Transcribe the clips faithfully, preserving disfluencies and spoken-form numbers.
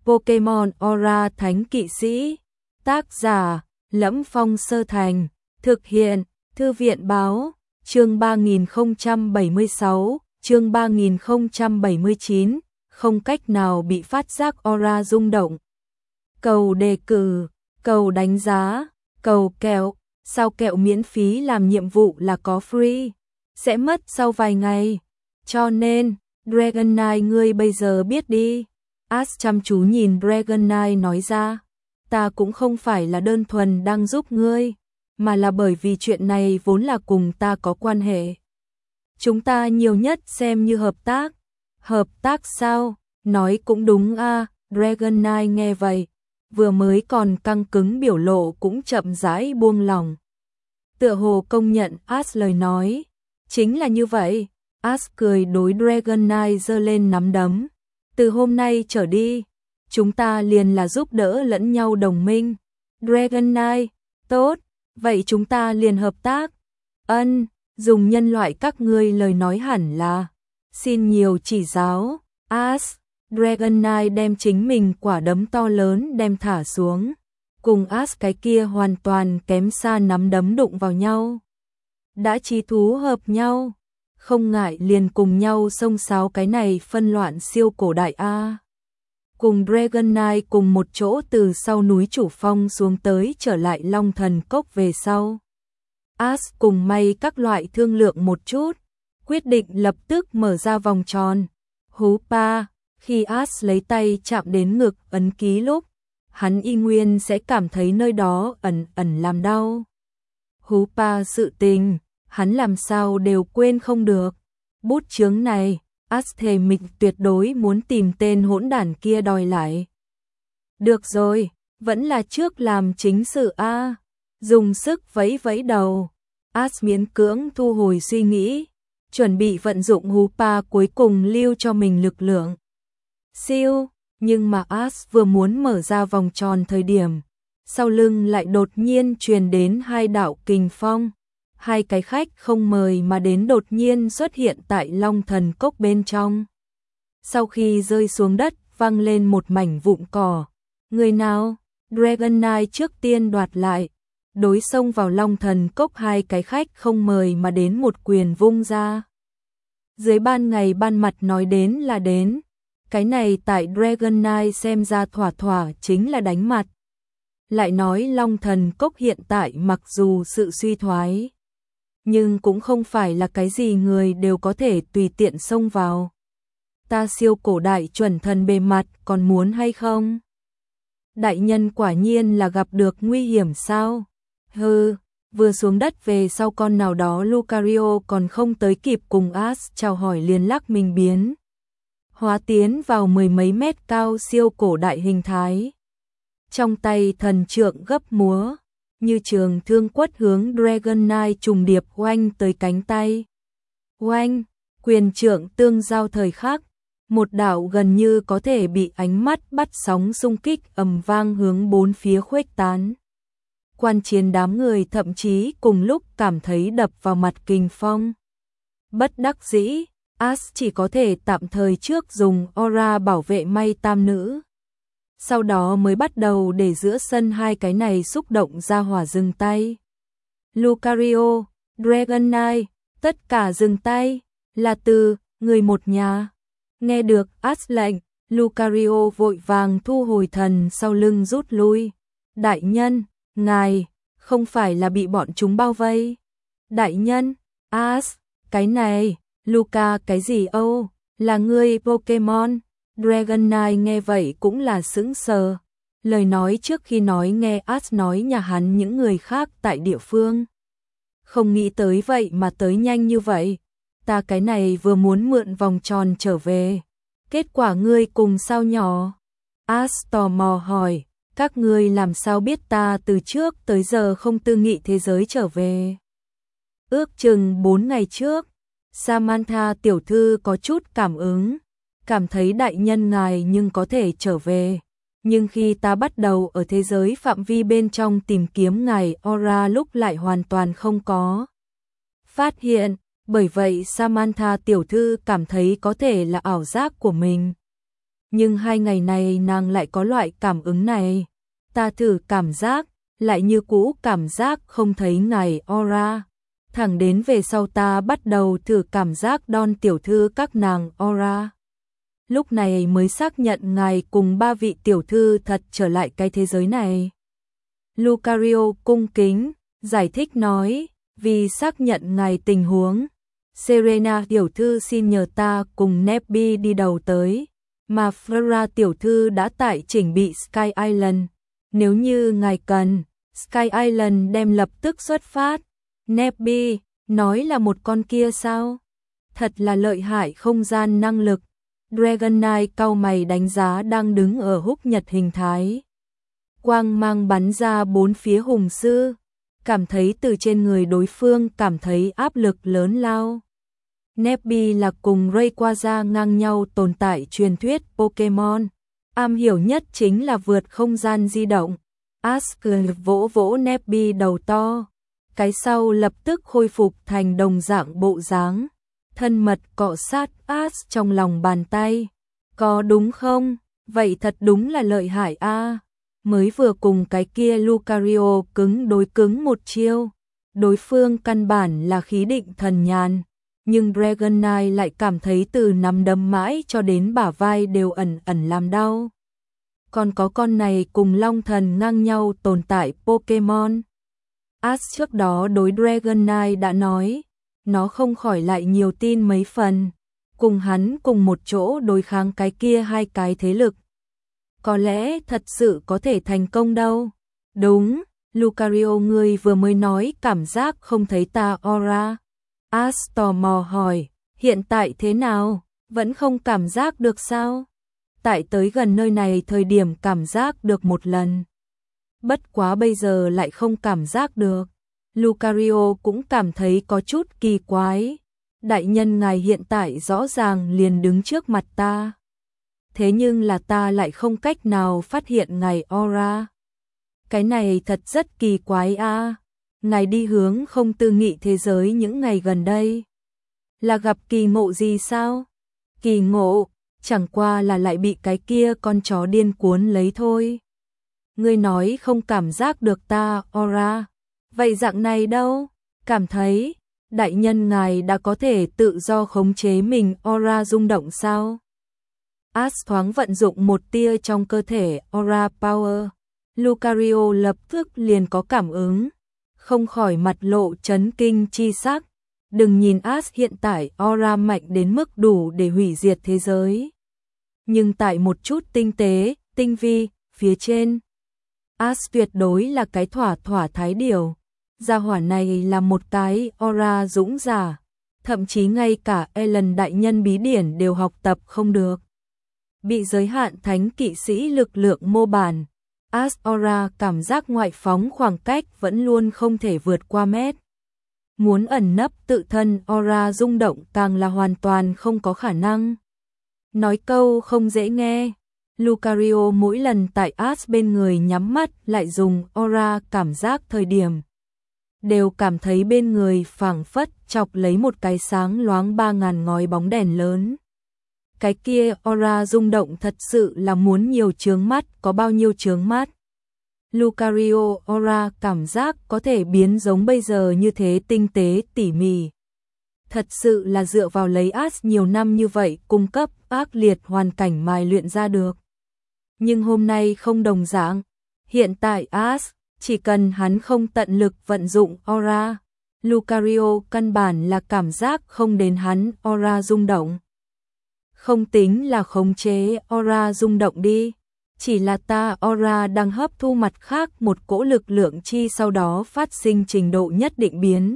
Pokemon Aura Thánh Kỵ Sĩ. Tác giả: Lẫm Phong Sơ Thành. Thực hiện: Thư viện báo. Chương ba nghìn không trăm bảy mươi sáu, chương ba nghìn không trăm bảy mươi chín, không cách nào bị phát giác aura rung động. Cầu đề cử, cầu đánh giá, cầu kẹo, sao kẹo miễn phí làm nhiệm vụ là có free, sẽ mất sau vài ngày. Cho nên, Dragonite ngươi bây giờ biết đi. Ash chăm chú nhìn Dragonite nói ra, ta cũng không phải là đơn thuần đang giúp ngươi, mà là bởi vì chuyện này vốn là cùng ta có quan hệ. Chúng ta nhiều nhất xem như hợp tác. Hợp tác sao? Nói cũng đúng a. À. Dragonite nghe vậy, vừa mới còn căng cứng biểu lộ cũng chậm rãi buông lỏng. Tựa hồ công nhận Ash lời nói. Chính là như vậy. Ash cười đối Dragonite giơ lên nắm đấm. Từ hôm nay trở đi, chúng ta liền là giúp đỡ lẫn nhau đồng minh. Dragonite, tốt, vậy chúng ta liền hợp tác. Ân, dùng nhân loại các ngươi lời nói hẳn là xin nhiều chỉ giáo. Ash, Dragonite đem chính mình quả đấm to lớn đem thả xuống, cùng Ash cái kia hoàn toàn kém xa nắm đấm đụng vào nhau. Đã chí thú hợp nhau, không ngại liền cùng nhau xông xáo cái này phân loạn siêu cổ đại a. Cùng Dragonite cùng một chỗ từ sau núi Chủ Phong xuống tới trở lại Long Thần Cốc về sau. Ash cùng May các loại thương lượng một chút, quyết định lập tức mở ra vòng tròn. Hú pa, khi Ash lấy tay chạm đến ngực ấn ký lúc, hắn y nguyên sẽ cảm thấy nơi đó ẩn ẩn làm đau. Hú pa sự tình, hắn làm sao đều quên không được. Bút chướng này, Ash thề mình tuyệt đối muốn tìm tên hỗn đản kia đòi lại. Được rồi, vẫn là trước làm chính sự a. Dùng sức vẫy vẫy đầu, Ash miễn cưỡng thu hồi suy nghĩ, chuẩn bị vận dụng hú pa cuối cùng lưu cho mình lực lượng. Siêu, nhưng mà Ash vừa muốn mở ra vòng tròn thời điểm, sau lưng lại đột nhiên truyền đến hai đạo kình phong. Hai cái khách không mời mà đến đột nhiên xuất hiện tại Long Thần Cốc bên trong. Sau khi rơi xuống đất, văng lên một mảnh vụn cỏ. Người nào? Dragonite trước tiên đoạt lại. Đối xông vào Long Thần Cốc hai cái khách không mời mà đến một quyền vung ra. Dưới ban ngày ban mặt nói đến là đến. Cái này tại Dragonite xem ra thỏa thỏa chính là đánh mặt. Lại nói Long Thần Cốc hiện tại mặc dù sự suy thoái, nhưng cũng không phải là cái gì người đều có thể tùy tiện xông vào. Ta siêu cổ đại chuẩn thần bề mặt còn muốn hay không? Đại nhân quả nhiên là gặp được nguy hiểm sao? Hừ, vừa xuống đất về sau con nào đó Lucario còn không tới kịp cùng Ash chào hỏi liền lắc mình biến. Hóa tiến vào mười mấy mét cao siêu cổ đại hình thái. Trong tay thần trượng gấp múa, như trường thương quất hướng Dragonite trùng điệp oanh tới cánh tay. Oanh, quyền trượng tương giao thời khắc, một đạo gần như có thể bị ánh mắt bắt sóng xung kích ầm vang hướng bốn phía khuếch tán. Quan chiến đám người thậm chí cùng lúc cảm thấy đập vào mặt kình phong. Bất đắc dĩ, Ash chỉ có thể tạm thời trước dùng aura bảo vệ May tam nữ. Sau đó mới bắt đầu để giữa sân hai cái này xúc động ra hỏa dừng tay. Lucario, Dragonite, tất cả dừng tay, là từ người một nhà. Nghe được Ash lệnh, Lucario vội vàng thu hồi thần sau lưng rút lui. Đại nhân, ngài, không phải là bị bọn chúng bao vây. Đại nhân, Ash, cái này, Luca cái gì âu, là ngươi Pokemon. Dragonite nghe vậy cũng là sững sờ. Lời nói trước khi nói nghe Ash nói nhà hắn những người khác tại địa phương. Không nghĩ tới vậy mà tới nhanh như vậy. Ta cái này vừa muốn mượn vòng tròn trở về. Kết quả ngươi cùng sao nhỏ? Ash tò mò hỏi, các ngươi làm sao biết ta từ trước tới giờ không tư nghị thế giới trở về? Ước chừng bốn ngày trước, Samantha tiểu thư có chút cảm ứng. Cảm thấy đại nhân ngài nhưng có thể trở về. Nhưng khi ta bắt đầu ở thế giới phạm vi bên trong tìm kiếm ngài aura lúc lại hoàn toàn không có phát hiện. Bởi vậy Samantha tiểu thư cảm thấy có thể là ảo giác của mình. Nhưng hai ngày này nàng lại có loại cảm ứng này. Ta thử cảm giác, lại như cũ cảm giác không thấy ngài aura. Thẳng đến về sau ta bắt đầu thử cảm giác Don tiểu thư các nàng aura. Lúc này mới xác nhận ngài cùng ba vị tiểu thư thật trở lại cái thế giới này. Lucario cung kính, giải thích nói, vì xác nhận ngài tình huống. Serena tiểu thư xin nhờ ta cùng Nebby đi đầu tới, mà Flora tiểu thư đã tại chỉnh bị Sky Island. Nếu như ngài cần, Sky Island đem lập tức xuất phát. Nebby, nói là một con kia sao? Thật là lợi hại không gian năng lực. Dragon Knight cau mày đánh giá đang đứng ở húc nhật hình thái. Quang mang bắn ra bốn phía hùng sư, cảm thấy từ trên người đối phương cảm thấy áp lực lớn lao. Nebby là cùng Rayquaza ngang nhau tồn tại truyền thuyết Pokemon, am hiểu nhất chính là vượt không gian di động. Ash vỗ vỗ Nebby đầu to, cái sau lập tức khôi phục thành đồng dạng bộ dáng, thân mật cọ sát Ash trong lòng bàn tay. Có đúng không? Vậy thật đúng là lợi hại a. Mới vừa cùng cái kia Lucario cứng đối cứng một chiêu, đối phương căn bản là khí định thần nhàn, nhưng Dragon Knight lại cảm thấy từ nắm đấm mãi cho đến bả vai đều ẩn ẩn làm đau. Còn có con này cùng Long Thần ngang nhau tồn tại Pokemon. Ash trước đó đối Dragon Knight đã nói, nó không khỏi lại nhiều tin mấy phần, cùng hắn cùng một chỗ đối kháng cái kia hai cái thế lực. Có lẽ thật sự có thể thành công đâu. Đúng, Lucario ngươi vừa mới nói cảm giác không thấy ta aura. Ash tò mò hỏi, hiện tại thế nào? Vẫn không cảm giác được sao? Tại tới gần nơi này thời điểm cảm giác được một lần. Bất quá bây giờ lại không cảm giác được. Lucario cũng cảm thấy có chút kỳ quái. Đại nhân ngài hiện tại rõ ràng liền đứng trước mặt ta. Thế nhưng là ta lại không cách nào phát hiện ngài aura. Cái này thật rất kỳ quái a. À. Ngài đi hướng không tư nghị thế giới những ngày gần đây. Là gặp kỳ ngộ gì sao? Kỳ ngộ, chẳng qua là lại bị cái kia con chó điên cuốn lấy thôi. Ngươi nói không cảm giác được ta aura. Vậy dạng này đâu? Cảm thấy, đại nhân ngài đã có thể tự do khống chế mình aura rung động sao? Ash thoáng vận dụng một tia trong cơ thể aura power. Lucario lập tức liền có cảm ứng, không khỏi mặt lộ chấn kinh chi sắc. Đừng nhìn Ash hiện tại aura mạnh đến mức đủ để hủy diệt thế giới. Nhưng tại một chút tinh tế, tinh vi, phía trên, Ash tuyệt đối là cái thỏa thỏa thái điều. Gia hỏa này là một cái aura dũng giả, thậm chí ngay cả Ellen đại nhân bí điển đều học tập không được. Bị giới hạn thánh kỵ sĩ lực lượng mô bản, Ash aura cảm giác ngoại phóng khoảng cách vẫn luôn không thể vượt qua mét. Muốn ẩn nấp tự thân aura rung động càng là hoàn toàn không có khả năng. Nói câu không dễ nghe, Lucario mỗi lần tại Ash bên người nhắm mắt lại dùng aura cảm giác thời điểm, đều cảm thấy bên người phảng phất chọc lấy một cái sáng loáng ba ngàn ngói bóng đèn lớn. Cái kia aura rung động thật sự là muốn nhiều chướng mắt có bao nhiêu chướng mắt. Lucario aura cảm giác có thể biến giống bây giờ như thế tinh tế tỉ mỉ. Thật sự là dựa vào lấy Ash nhiều năm như vậy cung cấp ác liệt hoàn cảnh mài luyện ra được. Nhưng hôm nay không đồng dạng. Hiện tại Ash, chỉ cần hắn không tận lực vận dụng aura, Lucario căn bản là cảm giác không đến hắn aura rung động. Không tính là khống chế aura rung động đi, chỉ là ta aura đang hấp thu mặt khác một cỗ lực lượng chi sau đó phát sinh trình độ nhất định biến.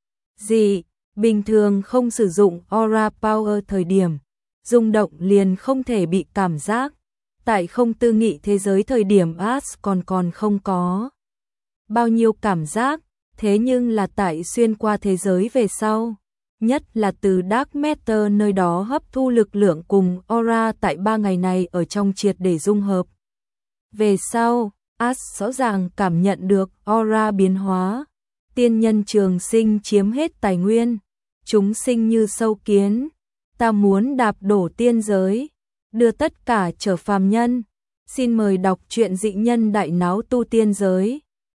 Gì, bình thường không sử dụng aura power thời điểm, rung động liền không thể bị cảm giác. Tại không tư nghị thế giới thời điểm Ash còn còn không có bao nhiêu cảm giác, thế nhưng là tại xuyên qua thế giới về sau, nhất là từ Dark Matter nơi đó hấp thu lực lượng cùng aura tại ba ngày này ở trong triệt để dung hợp. Về sau, Ash rõ ràng cảm nhận được aura biến hóa, tiên nhân trường sinh chiếm hết tài nguyên, chúng sinh như sâu kiến, ta muốn đạp đổ tiên giới. đưa tất cả trở phàm nhân. Xin mời đọc truyện Dị Nhân Đại Náo Tu Tiên Giới.